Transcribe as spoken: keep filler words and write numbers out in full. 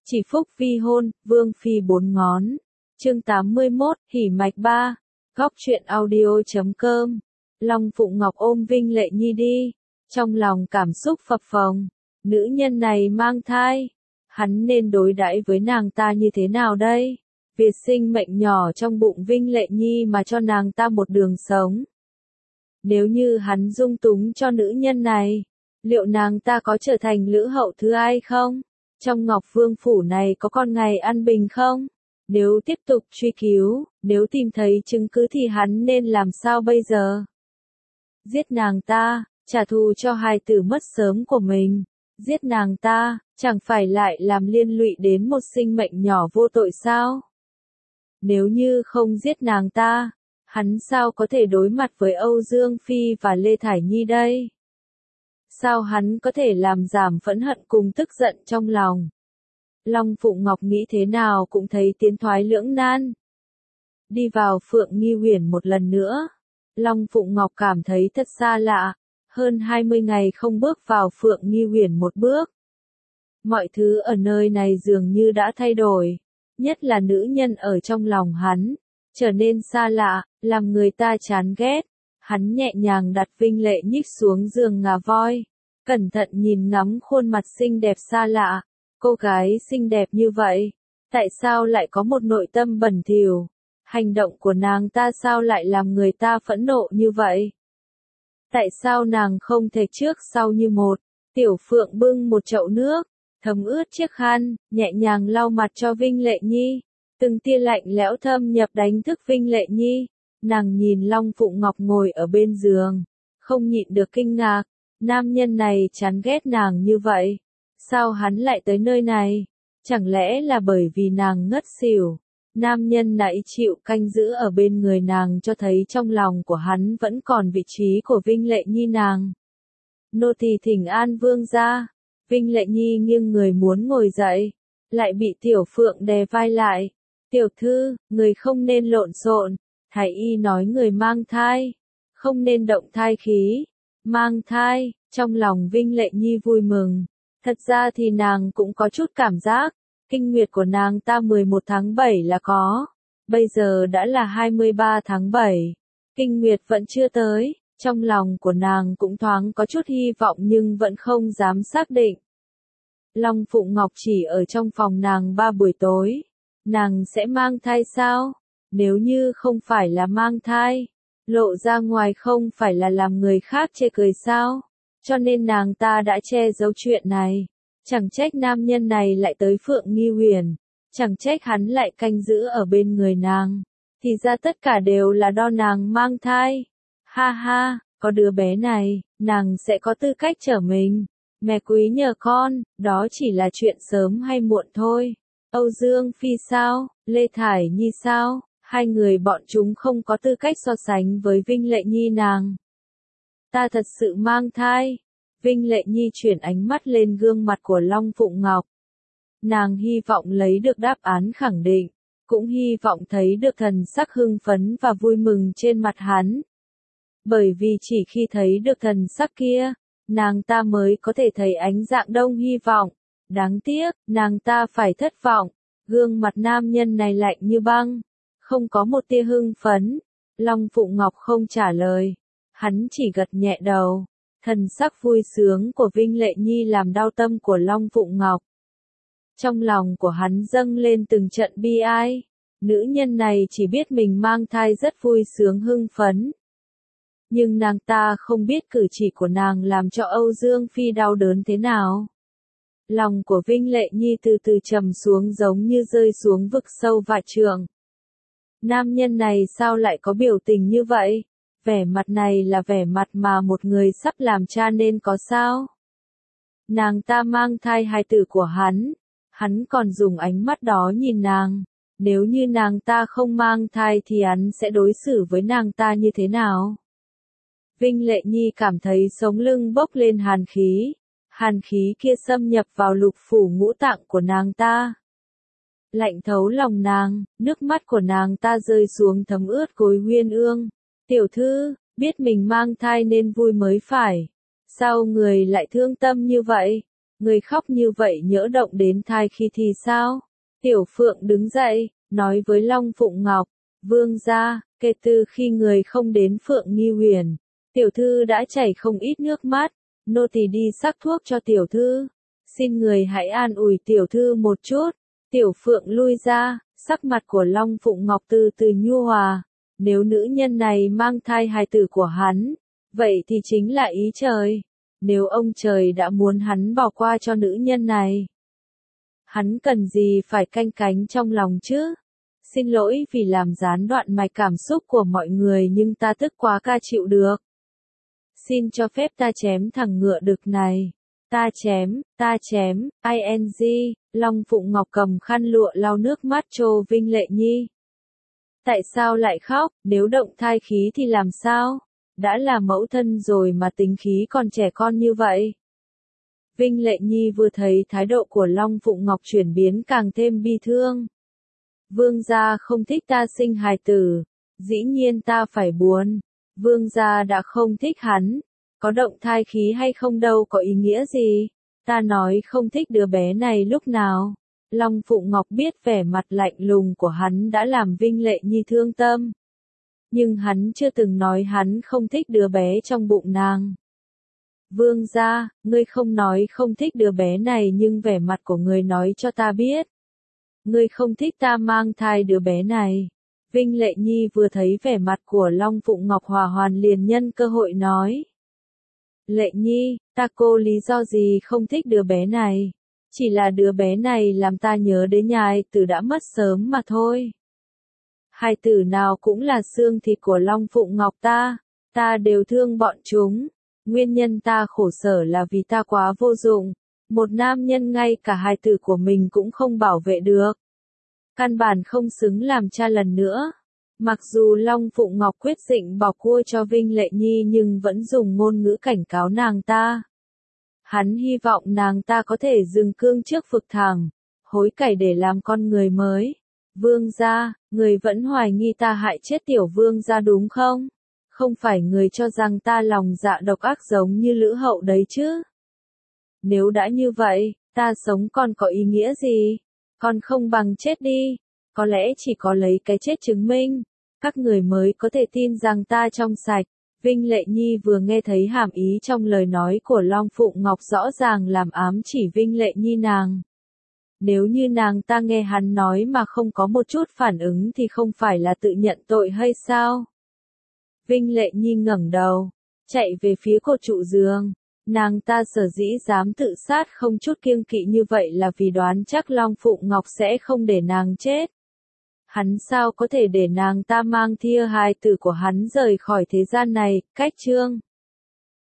Chỉ phúc vi hôn, vương phi bốn ngón. Chương tám mươi mốt, hỉ mạch ba. Góc truyện audio chấm com. Long Phụng Ngọc ôm Vinh Lệ Nhi đi, trong lòng cảm xúc phập phồng. Nữ nhân này mang thai, hắn nên đối đãi với nàng ta như thế nào đây? Việc sinh mệnh nhỏ trong bụng Vinh Lệ Nhi mà cho nàng ta một đường sống. Nếu như hắn dung túng cho nữ nhân này, liệu nàng ta có trở thành lữ hậu thứ ai không? Trong Ngọc Vương phủ này có con ngày an bình không? Nếu tiếp tục truy cứu, nếu tìm thấy chứng cứ thì hắn nên làm sao bây giờ? Giết nàng ta, trả thù cho hài tử mất sớm của mình. Giết nàng ta, chẳng phải lại làm liên lụy đến một sinh mệnh nhỏ vô tội sao? Nếu như không giết nàng ta, hắn sao có thể đối mặt với Âu Dương Phi và Lê Thải Nhi đây? Sao hắn có thể làm giảm phẫn hận cùng tức giận trong lòng? Long Phụng Ngọc nghĩ thế nào cũng thấy tiến thoái lưỡng nan. Đi vào Phượng Nghi Huyền một lần nữa, Long Phụng Ngọc cảm thấy thật xa lạ, hơn hai mươi ngày không bước vào Phượng Nghi Huyền một bước. Mọi thứ ở nơi này dường như đã thay đổi, nhất là nữ nhân ở trong lòng hắn, trở nên xa lạ, làm người ta chán ghét. Hắn nhẹ nhàng đặt Vinh Lệ nhích xuống giường ngà voi, cẩn thận nhìn ngắm khuôn mặt xinh đẹp xa lạ. Cô gái xinh đẹp như vậy, tại sao lại có một nội tâm bẩn thỉu? Hành động của nàng ta sao lại làm người ta phẫn nộ như vậy? Tại sao nàng không thể trước sau như một? Tiểu Phượng bưng một chậu nước, thấm ướt chiếc khăn, nhẹ nhàng lau mặt cho Vinh Lệ Nhi. Từng tia lạnh lẽo thâm nhập đánh thức Vinh Lệ Nhi. Nàng nhìn Long Phụng Ngọc ngồi ở bên giường, không nhịn được kinh ngạc. Nam nhân này chán ghét nàng như vậy. Sao hắn lại tới nơi này? Chẳng lẽ là bởi vì nàng ngất xỉu? Nam nhân nãy chịu canh giữ ở bên người nàng cho thấy trong lòng của hắn vẫn còn vị trí của Vinh Lệ Nhi nàng. Nô tỳ thỉnh an vương gia. Vinh Lệ Nhi nghiêng người muốn ngồi dậy, lại bị Tiểu Phượng đè vai lại. Tiểu thư, người không nên lộn xộn. Thái y nói người mang thai, không nên động thai khí. Mang thai, trong lòng Vinh Lệ Nhi vui mừng. Thật ra thì nàng cũng có chút cảm giác, kinh nguyệt của nàng ta mười một tháng bảy là có, bây giờ đã là hai mươi ba tháng bảy, kinh nguyệt vẫn chưa tới, trong lòng của nàng cũng thoáng có chút hy vọng nhưng vẫn không dám xác định. Long Phụng Ngọc chỉ ở trong phòng nàng ba buổi tối, nàng sẽ mang thai sao? Nếu như không phải là mang thai, lộ ra ngoài không phải là làm người khác chê cười sao? Cho nên nàng ta đã che giấu chuyện này. Chẳng trách nam nhân này lại tới Phượng Nghi Huyền, chẳng trách hắn lại canh giữ ở bên người nàng. Thì ra tất cả đều là do nàng mang thai. Ha ha, có đứa bé này, nàng sẽ có tư cách trở mình. Mẹ quý nhờ con, đó chỉ là chuyện sớm hay muộn thôi. Âu Dương Phi sao, Lê Thải Nhi sao, hai người bọn chúng không có tư cách so sánh với Vinh Lệ Nhi nàng. Ta thật sự mang thai. Vinh Lệ Nhi chuyển ánh mắt lên gương mặt của Long Phụng Ngọc. Nàng hy vọng lấy được đáp án khẳng định, cũng hy vọng thấy được thần sắc hưng phấn và vui mừng trên mặt hắn. Bởi vì chỉ khi thấy được thần sắc kia, nàng ta mới có thể thấy ánh dạng đông hy vọng. Đáng tiếc, nàng ta phải thất vọng. Gương mặt nam nhân này lạnh như băng, không có một tia hưng phấn. Long Phụng Ngọc không trả lời, hắn chỉ gật nhẹ đầu. Thần sắc vui sướng của Vinh Lệ Nhi làm đau tâm của Long Phụng Ngọc. Trong lòng của hắn dâng lên từng trận bi ai. Nữ nhân này chỉ biết mình mang thai rất vui sướng hưng phấn. Nhưng nàng ta không biết cử chỉ của nàng làm cho Âu Dương Phi đau đớn thế nào. Lòng của Vinh Lệ Nhi từ từ trầm xuống giống như rơi xuống vực sâu vạn trượng. Nam nhân này sao lại có biểu tình như vậy? Vẻ mặt này là vẻ mặt mà một người sắp làm cha nên có sao? Nàng ta mang thai hài tử của hắn, hắn còn dùng ánh mắt đó nhìn nàng. Nếu như nàng ta không mang thai thì hắn sẽ đối xử với nàng ta như thế nào? Vinh Lệ Nhi cảm thấy sống lưng bốc lên hàn khí. Hàn khí kia xâm nhập vào lục phủ ngũ tạng của nàng ta. Lạnh thấu lòng nàng, nước mắt của nàng ta rơi xuống thấm ướt gối Huyên Ương. Tiểu thư, biết mình mang thai nên vui mới phải. Sao người lại thương tâm như vậy? Người khóc như vậy nhỡ động đến thai khi thì sao? Tiểu Phượng đứng dậy, nói với Long Phụng Ngọc, vương gia, kể từ khi người không đến Phượng Nghi Huyền, tiểu thư đã chảy không ít nước mắt, nô tỳ đi sắc thuốc cho tiểu thư. Xin người hãy an ủi tiểu thư một chút. Tiểu Phượng lui ra, sắc mặt của Long Phụng Ngọc từ từ nhu hòa. Nếu nữ nhân này mang thai hài tử của hắn, vậy thì chính là ý trời. Nếu ông trời đã muốn hắn bỏ qua cho nữ nhân này, hắn cần gì phải canh cánh trong lòng chứ? Xin lỗi vì làm gián đoạn mạch cảm xúc của mọi người nhưng ta tức quá ca chịu được. Xin cho phép ta chém thằng ngựa đực này. Ta chém, ta chém, ing, Long Phụng Ngọc cầm khăn lụa lau nước mắt cho Vinh Lệ Nhi. Tại sao lại khóc, nếu động thai khí thì làm sao? Đã là mẫu thân rồi mà tính khí còn trẻ con như vậy. Vinh Lệ Nhi vừa thấy thái độ của Long Phụng Ngọc chuyển biến càng thêm bi thương. Vương gia không thích ta sinh hài tử, dĩ nhiên ta phải buồn. Vương gia đã không thích hắn, có động thai khí hay không đâu có ý nghĩa gì. Ta nói không thích đứa bé này lúc nào. Long Phụng Ngọc biết vẻ mặt lạnh lùng của hắn đã làm Vinh Lệ Nhi thương tâm. Nhưng hắn chưa từng nói hắn không thích đứa bé trong bụng nàng. Vương gia, ngươi không nói không thích đứa bé này nhưng vẻ mặt của ngươi nói cho ta biết. Ngươi không thích ta mang thai đứa bé này. Vinh Lệ Nhi vừa thấy vẻ mặt của Long Phụng Ngọc hòa hoàn liền nhân cơ hội nói. Lệ Nhi, ta cô lý do gì không thích đứa bé này? Chỉ là đứa bé này làm ta nhớ đến nhà ai tử đã mất sớm mà thôi. Hai tử nào cũng là xương thịt của Long Phụng Ngọc ta, ta đều thương bọn chúng. Nguyên nhân ta khổ sở là vì ta quá vô dụng. Một nam nhân ngay cả hai tử của mình cũng không bảo vệ được. Căn bản không xứng làm cha lần nữa. Mặc dù Long Phụng Ngọc quyết định bỏ cua cho Vinh Lệ Nhi nhưng vẫn dùng ngôn ngữ cảnh cáo nàng ta. Hắn hy vọng nàng ta có thể dừng cương trước vực thẳm, hối cải để làm con người mới. Vương gia, người vẫn hoài nghi ta hại chết tiểu vương gia đúng không? Không phải người cho rằng ta lòng dạ độc ác giống như Lữ Hậu đấy chứ? Nếu đã như vậy, ta sống còn có ý nghĩa gì? Còn không bằng chết đi. Có lẽ chỉ có lấy cái chết chứng minh, các người mới có thể tin rằng ta trong sạch. Vinh Lệ Nhi vừa nghe thấy hàm ý trong lời nói của Long Phụng Ngọc rõ ràng làm ám chỉ Vinh Lệ Nhi nàng. Nếu như nàng ta nghe hắn nói mà không có một chút phản ứng thì không phải là tự nhận tội hay sao? Vinh Lệ Nhi ngẩng đầu, chạy về phía cột trụ giường. Nàng ta sở dĩ dám tự sát không chút kiêng kỵ như vậy là vì đoán chắc Long Phụng Ngọc sẽ không để nàng chết. Hắn sao có thể để nàng ta mang thia hài tử của hắn rời khỏi thế gian này, cách chương.